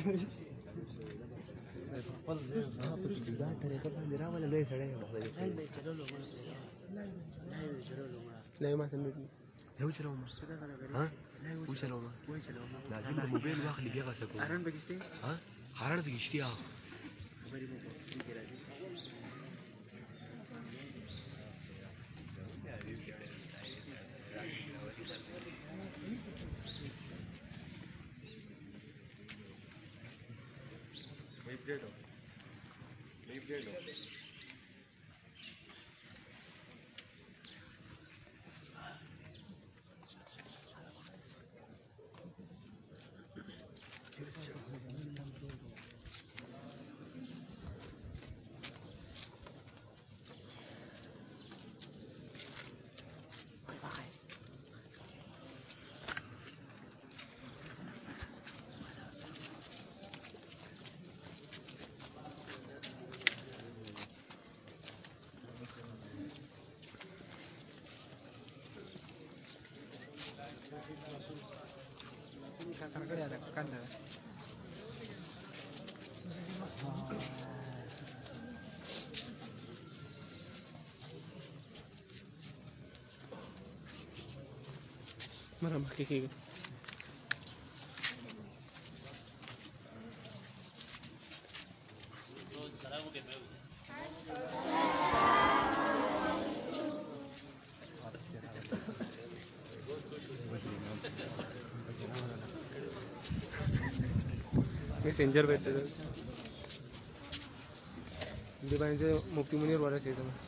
دا طریقه باندې راوله لوی سړی یم لا ما سمعت زه وچلوم وچلوم لازم د موبایل واخلي بیا غسه کوم هارن پکې شته هارن پکې شته خبرې مو کوي راځي مرة محكي messenger पे से मुफ्ती मुनीर वाला चाहिए था